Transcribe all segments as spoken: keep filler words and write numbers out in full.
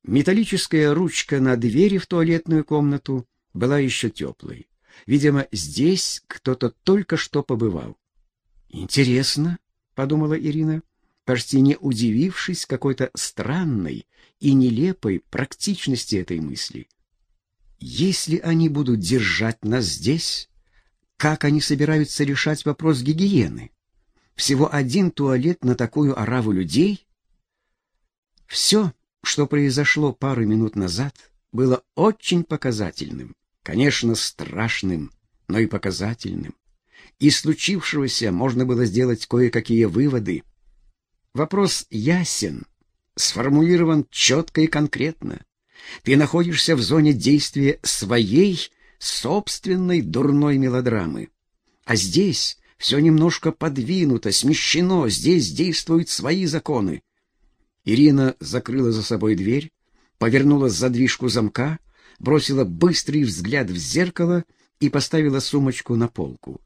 Металлическая ручка на двери в туалетную комнату была еще теплой. Видимо, здесь кто-то только что побывал. «Интересно», — подумала Ирина, почти не удивившись какой-то странной и нелепой практичности этой мысли. «Если они будут держать нас здесь, как они собираются решать вопрос гигиены? Всего один туалет на такую ораву людей?» Все, что произошло пару минут назад, было очень показательным. Конечно, страшным, но и показательным. Из случившегося можно было сделать кое-какие выводы. Вопрос ясен, сформулирован четко и конкретно. Ты находишься в зоне действия своей собственной дурной мелодрамы. А здесь все немножко подвинуто, смещено, здесь действуют свои законы. Ирина закрыла за собой дверь, повернула задвижку замка, бросила быстрый взгляд в зеркало и поставила сумочку на полку.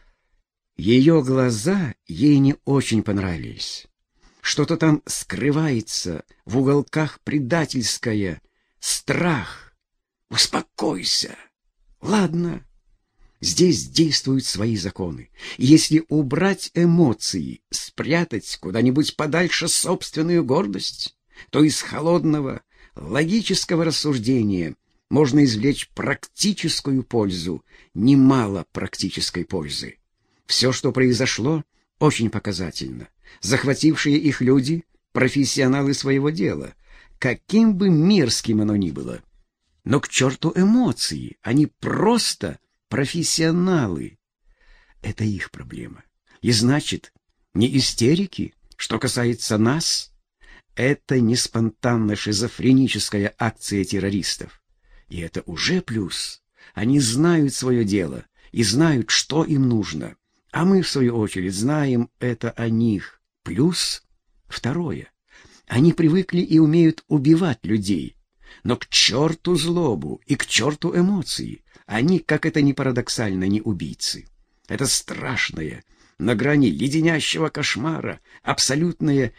Ее глаза ей не очень понравились. Что-то там скрывается, в уголках предательское, страх. Успокойся. Ладно, здесь действуют свои законы. И если убрать эмоции, спрятать куда-нибудь подальше собственную гордость, то из холодного, логического рассуждения можно извлечь практическую пользу, немало практической пользы. Все, что произошло, очень показательно. Захватившие их люди — профессионалы своего дела, каким бы мерзким оно ни было. Но к черту эмоции, они просто профессионалы. Это их проблема. И значит, не истерики, что касается нас, это не спонтанно-шизофреническая акция террористов. И это уже плюс. Они знают свое дело и знают, что им нужно. А мы, в свою очередь, знаем это о них. Плюс второе. Они привыкли и умеют убивать людей. Но к черту злобу и к черту эмоции. Они, как это ни парадоксально, не убийцы. Это страшная, на грани леденящего кошмара, абсолютная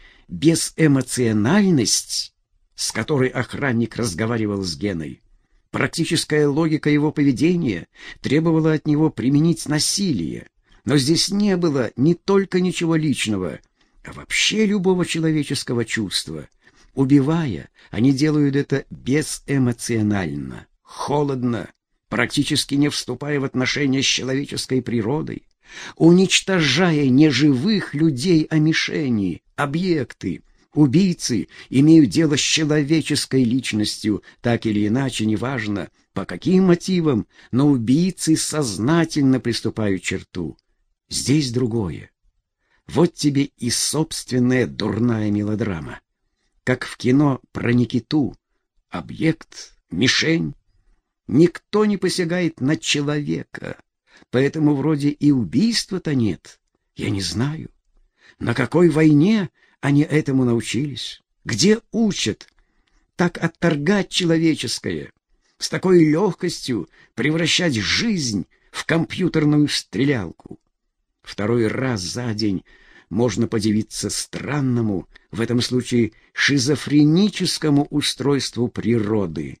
безэмоциональность, с которой охранник разговаривал с Геной. Практическая логика его поведения требовала от него применить насилие. Но здесь не было не только ничего личного, а вообще любого человеческого чувства. Убивая, они делают это безэмоционально, холодно, практически не вступая в отношения с человеческой природой, уничтожая не живых людей, а мишени, объекты. Убийцы имеют дело с человеческой личностью, так или иначе, неважно, по каким мотивам, но убийцы сознательно приступают к черту. Здесь другое. Вот тебе и собственная дурная мелодрама. Как в кино про Никиту. Объект, мишень. Никто не посягает на человека, поэтому вроде и убийства-то нет. Я не знаю, на какой войне они этому научились, где учат так отторгать человеческое, с такой легкостью превращать жизнь в компьютерную стрелялку. Второй раз за день можно подивиться странному, в этом случае шизофреническому устройству природы.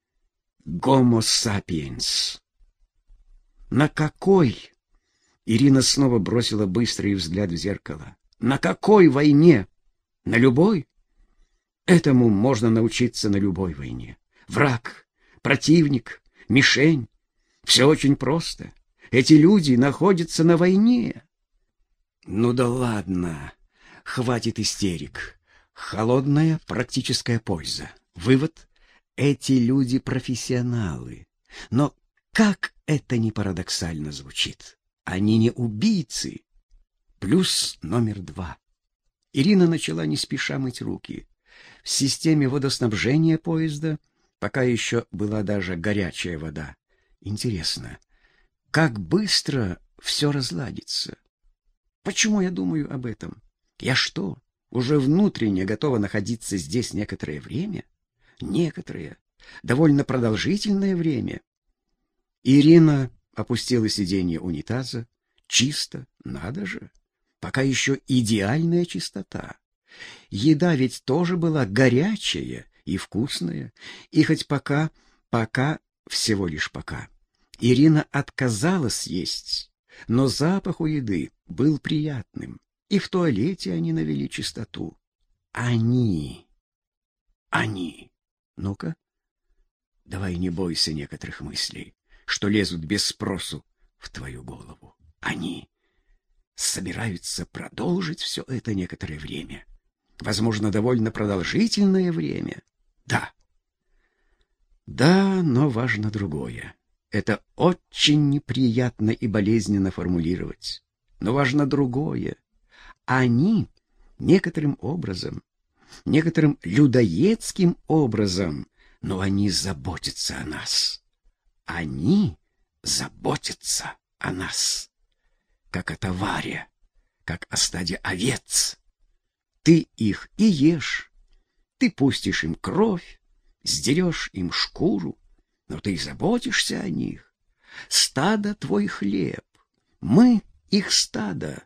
Гомо сапиенс. На какой? Ирина снова бросила быстрый взгляд в зеркало. На какой войне? На любой? Этому можно научиться на любой войне. Враг, противник, мишень. Все очень просто. Эти люди находятся на войне. Ну да ладно, хватит истерик. Холодная практическая польза. Вывод: эти люди профессионалы. Но как это ни парадоксально звучит, они не убийцы. Плюс номер два. Ирина начала не спеша мыть руки. В системе водоснабжения поезда пока еще была даже горячая вода. Интересно, как быстро все разладится? Почему я думаю об этом? Я что, уже внутренне готова находиться здесь некоторое время? Некоторое, довольно продолжительное время. Ирина опустила сиденье унитаза. Чисто, надо же. Пока еще идеальная чистота. Еда ведь тоже была горячая и вкусная, и хоть пока, пока, всего лишь пока, Ирина отказалась есть, но запах у еды был приятным, и в туалете они навели чистоту. Они, они, ну-ка, давай не бойся некоторых мыслей, что лезут без спросу в твою голову. Они собираются продолжить все это некоторое время. Возможно, довольно продолжительное время. Да. Да, но важно другое. Это очень неприятно и болезненно формулировать. Но важно другое. Они некоторым образом, некоторым людоедским образом, но они заботятся о нас. Они заботятся о нас. Как о товаре, как о стаде овец. Ты их и ешь, ты пустишь им кровь, сдерешь им шкуру, но ты заботишься о них. Стадо твой хлеб, мы их стадо.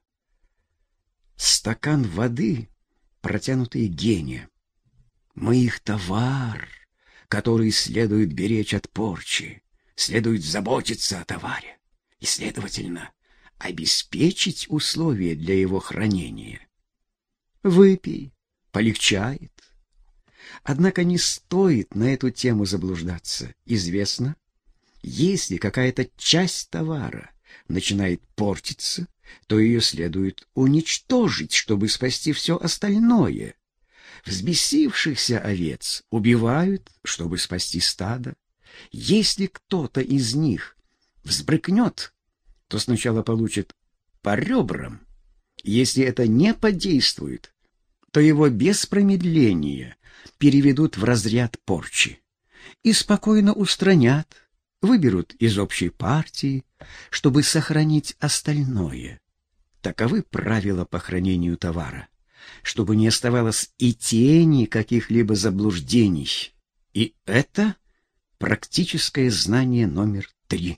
Стакан воды, протянутый Гене. Мы их товар, который следует беречь от порчи, следует заботиться о товаре и, следовательно, обеспечить условия для его хранения. Выпей, полегчает. Однако не стоит на эту тему заблуждаться. Известно, если какая-то часть товара начинает портиться, то ее следует уничтожить, чтобы спасти все остальное. Взбесившихся овец убивают, чтобы спасти стадо. Если кто-то из них взбрыкнет, то сначала получит по ребрам. Если это не подействует, то его без промедления переведут в разряд порчи и спокойно устранят, выберут из общей партии, чтобы сохранить остальное. Таковы правила по хранению товара, чтобы не оставалось и тени каких-либо заблуждений. И это практическое знание номер три.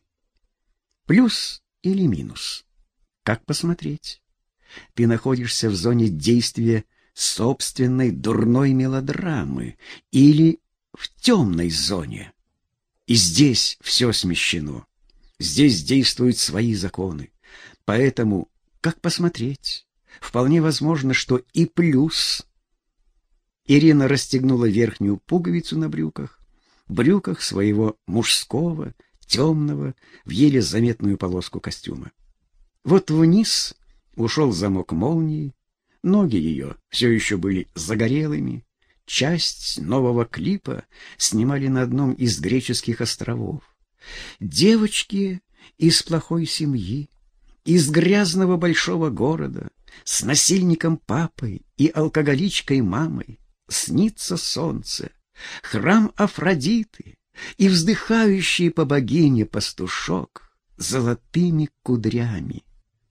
Плюс или минус? Как посмотреть? Ты находишься в зоне действия собственной дурной мелодрамы или в темной зоне. И здесь все смещено. Здесь действуют свои законы. Поэтому, как посмотреть? Вполне возможно, что и плюс. Ирина расстегнула верхнюю пуговицу на брюках, брюках своего мужского, темного, в еле заметную полоску костюма. Вот вниз ушел замок молнии, ноги ее все еще были загорелыми. Часть нового клипа снимали на одном из греческих островов. Девочки из плохой семьи, из грязного большого города, с насильником папой и алкоголичкой мамой, снится солнце, храм Афродиты и вздыхающий по богине пастушок с золотыми кудрями.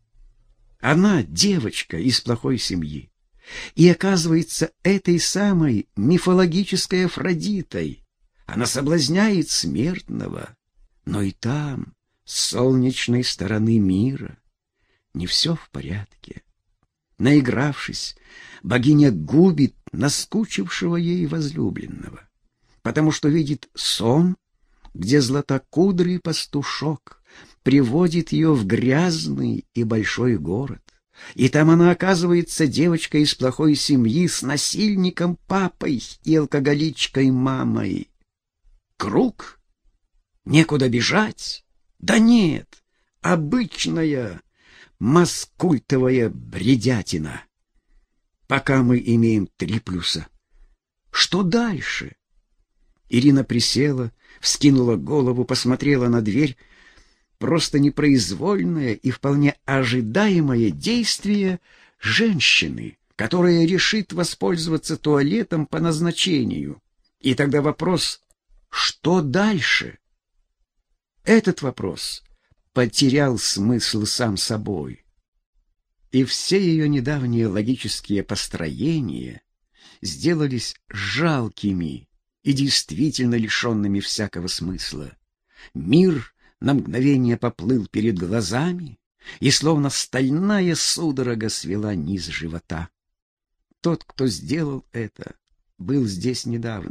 Она девочка из плохой семьи, и оказывается этой самой мифологической Афродитой. Она соблазняет смертного, но и там, с солнечной стороны мира, не все в порядке. Наигравшись, богиня губит наскучившего ей возлюбленного, потому что видит сон, где златокудрый пастушок приводит ее в грязный и большой город, и там она оказывается девочкой из плохой семьи с насильником папой и алкоголичкой мамой. Круг? Некуда бежать? Да нет, обычная маскультовая бредятина. Пока мы имеем три плюса. Что дальше? Ирина присела, вскинула голову, посмотрела на дверь. Просто непроизвольное и вполне ожидаемое действие женщины, которая решит воспользоваться туалетом по назначению. И тогда вопрос: что дальше? Этот вопрос потерял смысл сам собой. И все ее недавние логические построения сделались жалкими и действительно лишенными всякого смысла. Мир на мгновение поплыл перед глазами, и словно стальная судорога свела низ живота. Тот, кто сделал это, был здесь недавно.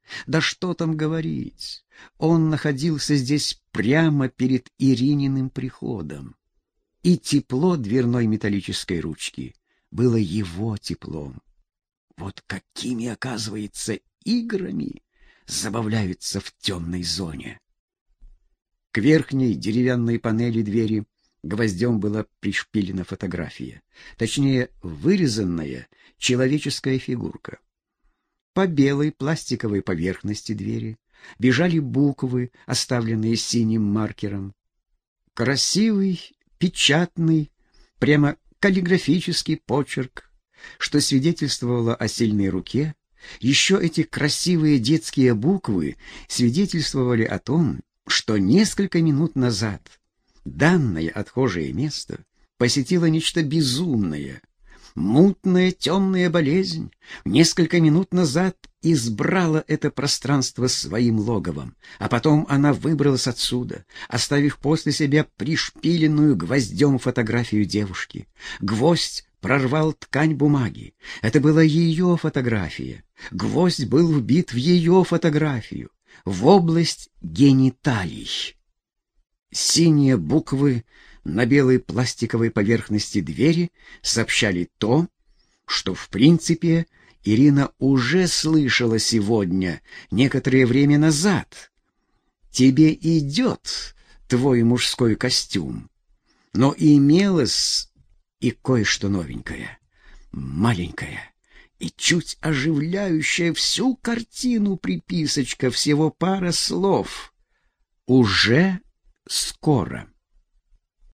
Да что там говорить, он находился здесь прямо перед Ирининым приходом. И тепло дверной металлической ручки было его теплом. Вот какими, оказывается, играми забавляются в темной зоне. К верхней деревянной панели двери гвоздем была пришпилена фотография, точнее, вырезанная человеческая фигурка. По белой пластиковой поверхности двери бежали буквы, оставленные синим маркером. Красивый, печатный, прямо каллиграфический почерк, что свидетельствовало о сильной руке. Еще эти красивые детские буквы свидетельствовали о том, что несколько минут назад данное отхожее место посетило нечто безумное. Мутная темная болезнь несколько минут назад избрала это пространство своим логовом, а потом она выбралась отсюда, оставив после себя пришпиленную гвоздем фотографию девушки. Гвоздь прорвал ткань бумаги. Это была ее фотография. Гвоздь был вбит в ее фотографию, в область гениталий. Синие буквы на белой пластиковой поверхности двери сообщали то, что, в принципе, Ирина уже слышала сегодня, некоторое время назад. «Тебе идет твой мужской костюм». Но имелось и кое-что новенькое, маленькое и чуть оживляющее всю картину приписочка, всего пара слов. «Уже скоро».